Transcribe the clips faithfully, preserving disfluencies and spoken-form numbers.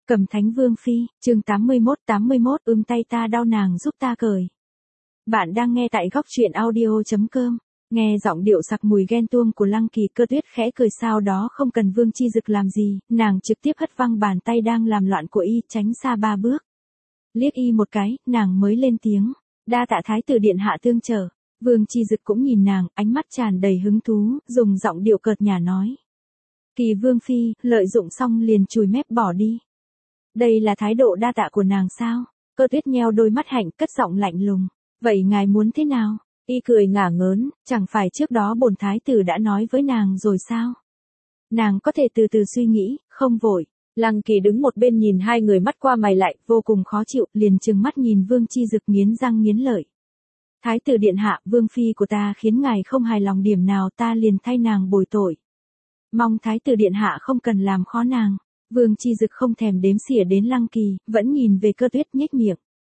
Cầm Thánh Vương Phi, chương tám mươi mốt tám mươi mốt ưm tay ta đau nàng giúp ta cởi. Bạn đang nghe tại góc truyện audio chấm com. Nghe giọng điệu sặc mùi ghen tuông của Lăng Kỳ, Cơ Tuyết khẽ cười, sau đó không cần Vương Chi Dực làm gì, nàng trực tiếp hất văng bàn tay đang làm loạn của y, tránh xa ba bước. Liếc y một cái, nàng mới lên tiếng, đa tạ thái tử điện hạ tương trợ. Vương Chi Dực cũng nhìn nàng, ánh mắt tràn đầy hứng thú, dùng giọng điệu cợt nhả nói. Kỳ Vương Phi, lợi dụng xong liền chùi mép bỏ đi. Đây là thái độ đa tạ của nàng sao? Cơ Tuyết nheo đôi mắt hạnh, cất giọng lạnh lùng. Vậy ngài muốn thế nào? Y cười ngả ngớn, chẳng phải trước đó bổn thái tử đã nói với nàng rồi sao? Nàng có thể từ từ suy nghĩ, không vội. Lăng Kỳ đứng một bên nhìn hai người mắt qua mày lại, vô cùng khó chịu, liền trừng mắt nhìn Vương Chi Dực nghiến răng nghiến lợi. Thái tử điện hạ, Vương Phi của ta khiến ngài không hài lòng điểm nào, ta liền thay nàng bồi tội. Mong thái tử điện hạ không cần làm khó nàng. Vương Chi Dực không thèm đếm xỉa đến Lăng Kỳ, vẫn nhìn về Cơ Tuyết nhếch miệng.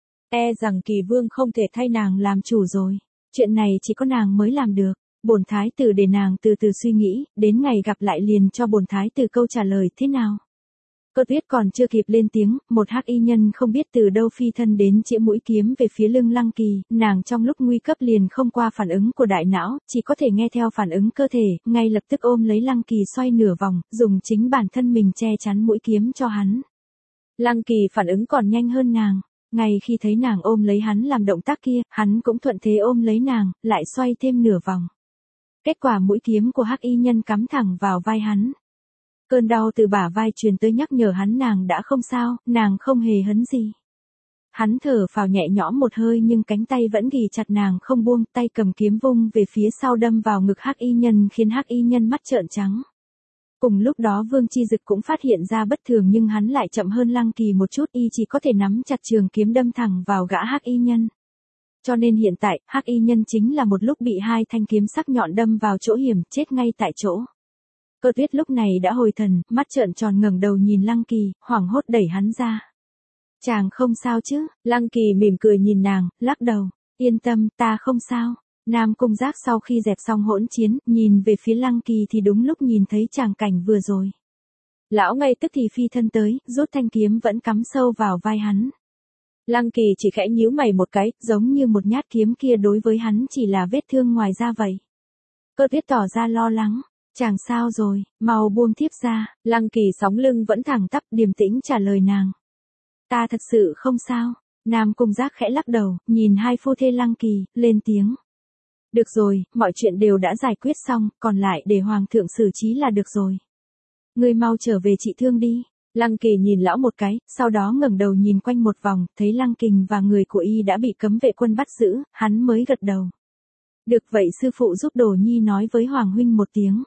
E rằng Kỳ Vương không thể thay nàng làm chủ rồi. Chuyện này chỉ có nàng mới làm được. Bổn thái tử để nàng từ từ suy nghĩ, đến ngày gặp lại liền cho bổn thái tử câu trả lời thế nào. Cơ Tuyết còn chưa kịp lên tiếng, một hắc y nhân không biết từ đâu phi thân đến chĩa mũi kiếm về phía lưng Lăng Kỳ, nàng trong lúc nguy cấp liền không qua phản ứng của đại não, chỉ có thể nghe theo phản ứng cơ thể, ngay lập tức ôm lấy Lăng Kỳ xoay nửa vòng, dùng chính bản thân mình che chắn mũi kiếm cho hắn. Lăng Kỳ phản ứng còn nhanh hơn nàng, ngay khi thấy nàng ôm lấy hắn làm động tác kia, hắn cũng thuận thế ôm lấy nàng, lại xoay thêm nửa vòng. Kết quả mũi kiếm của hắc y nhân cắm thẳng vào vai hắn. Cơn đau từ bả vai truyền tới nhắc nhở hắn nàng đã không sao, nàng không hề hấn gì. Hắn thở phào nhẹ nhõm một hơi nhưng cánh tay vẫn ghì chặt nàng không buông, tay cầm kiếm vung về phía sau đâm vào ngực hắc y nhân khiến hắc y nhân mắt trợn trắng. Cùng lúc đó Vương Chi Dực cũng phát hiện ra bất thường nhưng hắn lại chậm hơn Lăng Kỳ một chút, y chỉ có thể nắm chặt trường kiếm đâm thẳng vào gã hắc y nhân. Cho nên hiện tại, hắc y nhân chính là một lúc bị hai thanh kiếm sắc nhọn đâm vào chỗ hiểm, chết ngay tại chỗ. Cơ Tuyết lúc này đã hồi thần, mắt trợn tròn ngẩng đầu nhìn Lăng Kỳ, hoảng hốt đẩy hắn ra. Chàng không sao chứ? Lăng Kỳ mỉm cười nhìn nàng, lắc đầu. Yên tâm, ta không sao. Nam Cung Giác sau khi dẹp xong hỗn chiến, nhìn về phía Lăng Kỳ thì đúng lúc nhìn thấy tràng cảnh vừa rồi. Lão ngay tức thì phi thân tới, rút thanh kiếm vẫn cắm sâu vào vai hắn. Lăng Kỳ chỉ khẽ nhíu mày một cái, giống như một nhát kiếm kia đối với hắn chỉ là vết thương ngoài da vậy. Cơ Tuyết tỏ ra lo lắng. Chàng sao rồi, mau buông thiếp ra. Lăng Kỳ sóng lưng vẫn thẳng tắp, điềm tĩnh trả lời nàng. Ta thật sự không sao. Nam Cung Giác khẽ lắc đầu, nhìn hai phu thê Lăng Kỳ, lên tiếng. Được rồi, mọi chuyện đều đã giải quyết xong, còn lại để hoàng thượng xử trí là được rồi. Ngươi mau trở về trị thương đi. Lăng Kỳ nhìn lão một cái, sau đó ngẩng đầu nhìn quanh một vòng, thấy Lăng Kình và người của y đã bị cấm vệ quân bắt giữ, hắn mới gật đầu. Được vậy sư phụ giúp Đồ Nhi nói với Hoàng huynh một tiếng.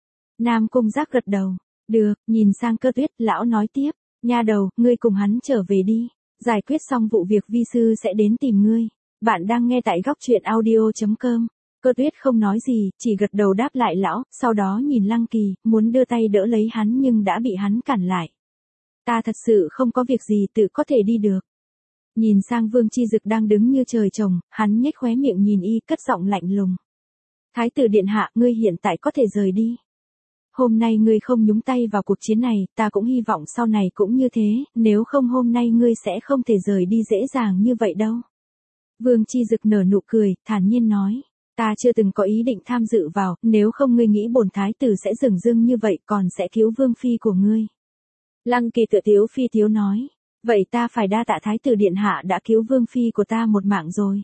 Nam Cung Giác gật đầu. Được, nhìn sang Cơ Tuyết, lão nói tiếp. Nha đầu, ngươi cùng hắn trở về đi. Giải quyết xong vụ việc vi sư sẽ đến tìm ngươi. Bạn đang nghe tại góc truyện audio chấm com. Cơ Tuyết không nói gì, chỉ gật đầu đáp lại lão, sau đó nhìn Lăng Kỳ, muốn đưa tay đỡ lấy hắn nhưng đã bị hắn cản lại. Ta thật sự không có việc gì, tự có thể đi được. Nhìn sang Vương Chi Dực đang đứng như trời trồng, hắn nhếch khóe miệng nhìn y, cất giọng lạnh lùng. Thái tử điện hạ, ngươi hiện tại có thể rời đi. Hôm nay ngươi không nhúng tay vào cuộc chiến này, ta cũng hy vọng sau này cũng như thế, nếu không hôm nay ngươi sẽ không thể rời đi dễ dàng như vậy đâu. Vương Chi Dực nở nụ cười, thản nhiên nói. Ta chưa từng có ý định tham dự vào, nếu không ngươi nghĩ bổn thái tử sẽ dửng dưng như vậy còn sẽ cứu Vương Phi của ngươi. Lăng Kỳ tựa tiếu phi tiếu nói. Vậy ta phải đa tạ thái tử điện hạ đã cứu Vương Phi của ta một mạng rồi.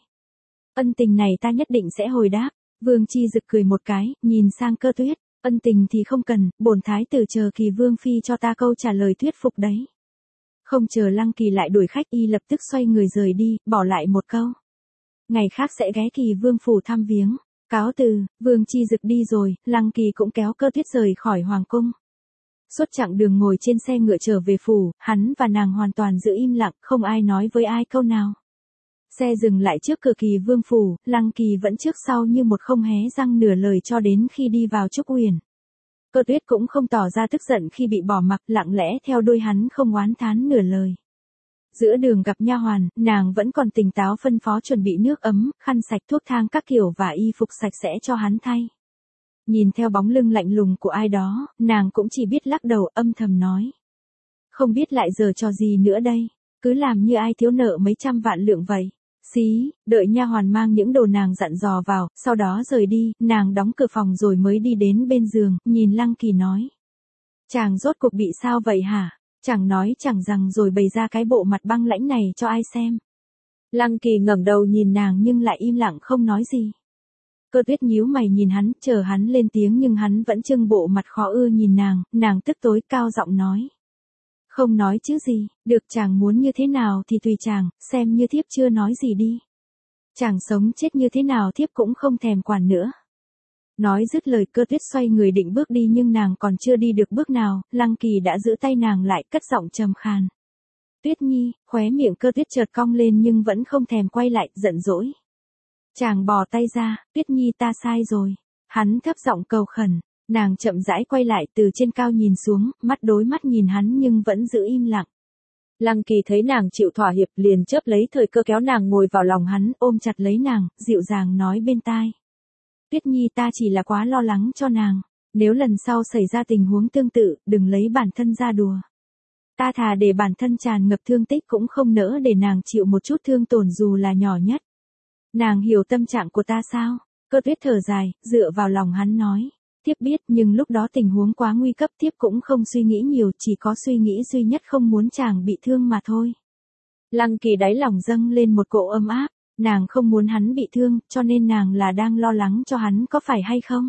Ân tình này ta nhất định sẽ hồi đáp. Vương Chi Dực cười một cái, nhìn sang Cơ Tuyết. Ân tình thì không cần, bổn thái tử chờ Kỳ Vương Phi cho ta câu trả lời thuyết phục đấy. Không chờ Lăng Kỳ lại đuổi khách, y lập tức xoay người rời đi, bỏ lại một câu. Ngày khác sẽ ghé Kỳ Vương phủ thăm viếng. Cáo từ, Vương Chi Dực đi rồi, Lăng Kỳ cũng kéo Cơ Tuyết rời khỏi hoàng cung. Suốt chặng đường ngồi trên xe ngựa trở về phủ, hắn và nàng hoàn toàn giữ im lặng, không ai nói với ai câu nào. Xe dừng lại trước cửa Kỳ Vương phủ, Lăng Kỳ vẫn trước sau như một không hé răng nửa lời cho đến khi đi vào Trúc Uyển. Cơ Tuyết cũng không tỏ ra tức giận khi bị bỏ mặc, lặng lẽ theo đuôi hắn không oán thán nửa lời. Giữa đường gặp nha hoàn, nàng vẫn còn tỉnh táo phân phó chuẩn bị nước ấm, khăn sạch, thuốc thang các kiểu và y phục sạch sẽ cho hắn thay. Nhìn theo bóng lưng lạnh lùng của ai đó, nàng cũng chỉ biết lắc đầu âm thầm nói. Không biết lại giờ trò gì nữa đây, cứ làm như ai thiếu nợ mấy trăm vạn lượng vậy. Xí, đợi nha hoàn mang những đồ nàng dặn dò vào, sau đó rời đi, nàng đóng cửa phòng rồi mới đi đến bên giường, nhìn Lăng Kỳ nói. Chàng rốt cuộc bị sao vậy hả? Chẳng nói chẳng rằng rồi bày ra cái bộ mặt băng lãnh này cho ai xem. Lăng Kỳ ngẩng đầu nhìn nàng nhưng lại im lặng không nói gì. Cơ Tuyết nhíu mày nhìn hắn, chờ hắn lên tiếng nhưng hắn vẫn trưng bộ mặt khó ưa nhìn nàng, nàng tức tối cao giọng nói. Không nói chứ gì, được chàng muốn như thế nào thì tùy chàng, xem như thiếp chưa nói gì đi. Chàng sống chết như thế nào thiếp cũng không thèm quản nữa. Nói dứt lời Cơ Tuyết xoay người định bước đi nhưng nàng còn chưa đi được bước nào, Lăng Kỳ đã giữ tay nàng lại cất giọng trầm khàn. Tuyết Nhi, khóe miệng Cơ Tuyết chợt cong lên nhưng vẫn không thèm quay lại, giận dỗi. Chàng bỏ tay ra, Tuyết Nhi ta sai rồi. Hắn thấp giọng cầu khẩn, nàng chậm rãi quay lại từ trên cao nhìn xuống, mắt đối mắt nhìn hắn nhưng vẫn giữ im lặng. Lăng Kỳ thấy nàng chịu thỏa hiệp liền chớp lấy thời cơ kéo nàng ngồi vào lòng hắn, ôm chặt lấy nàng, dịu dàng nói bên tai. Tuyết Nhi ta chỉ là quá lo lắng cho nàng, nếu lần sau xảy ra tình huống tương tự, đừng lấy bản thân ra đùa. Ta thà để bản thân tràn ngập thương tích cũng không nỡ để nàng chịu một chút thương tổn dù là nhỏ nhất. Nàng hiểu tâm trạng của ta sao? Cơ Tuyết thở dài, dựa vào lòng hắn nói. Thiếp biết nhưng lúc đó tình huống quá nguy cấp thiếp cũng không suy nghĩ nhiều, chỉ có suy nghĩ duy nhất không muốn chàng bị thương mà thôi. Lăng Kỳ đáy lòng dâng lên một cỗ ấm áp, nàng không muốn hắn bị thương, cho nên nàng là đang lo lắng cho hắn có phải hay không?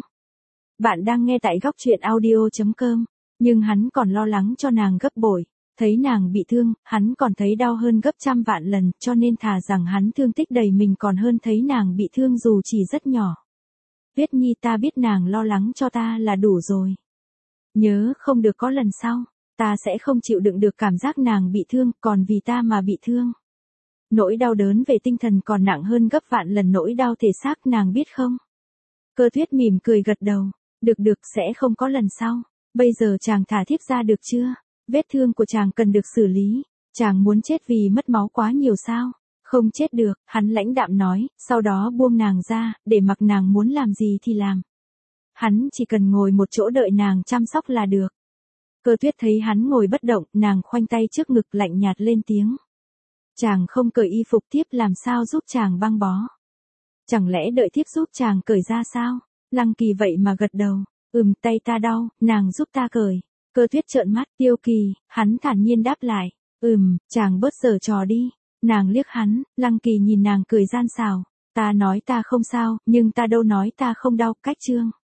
Bạn đang nghe tại góc truyện audio chấm com, nhưng hắn còn lo lắng cho nàng gấp bội. Thấy nàng bị thương, hắn còn thấy đau hơn gấp trăm vạn lần, cho nên thà rằng hắn thương tích đầy mình còn hơn thấy nàng bị thương dù chỉ rất nhỏ. Tuyết Nhi ta biết nàng lo lắng cho ta là đủ rồi. Nhớ không được có lần sau, ta sẽ không chịu đựng được cảm giác nàng bị thương, còn vì ta mà bị thương. Nỗi đau đớn về tinh thần còn nặng hơn gấp vạn lần nỗi đau thể xác nàng biết không? Cơ Tuyết mỉm cười gật đầu, được được sẽ không có lần sau, bây giờ chàng thả thiếp ra được chưa? Vết thương của chàng cần được xử lý, chàng muốn chết vì mất máu quá nhiều sao? Không chết được, hắn lãnh đạm nói, sau đó buông nàng ra, để mặc nàng muốn làm gì thì làm. Hắn chỉ cần ngồi một chỗ đợi nàng chăm sóc là được. Cơ Tuyết thấy hắn ngồi bất động, nàng khoanh tay trước ngực lạnh nhạt lên tiếng. Chàng không cởi y phục tiếp làm sao giúp chàng băng bó? Chẳng lẽ đợi tiếp giúp chàng cởi ra sao? Lăng Kỳ vậy mà gật đầu, ừm tay ta đau, nàng giúp ta cởi. Cơ Tuyết trợn mắt, Tiêu Kỳ, hắn thản nhiên đáp lại, ừm, chàng bớt giở trò đi. Nàng liếc hắn, Lăng Kỳ nhìn nàng cười gian xảo, ta nói ta không sao, nhưng ta đâu nói ta không đau, cách chương.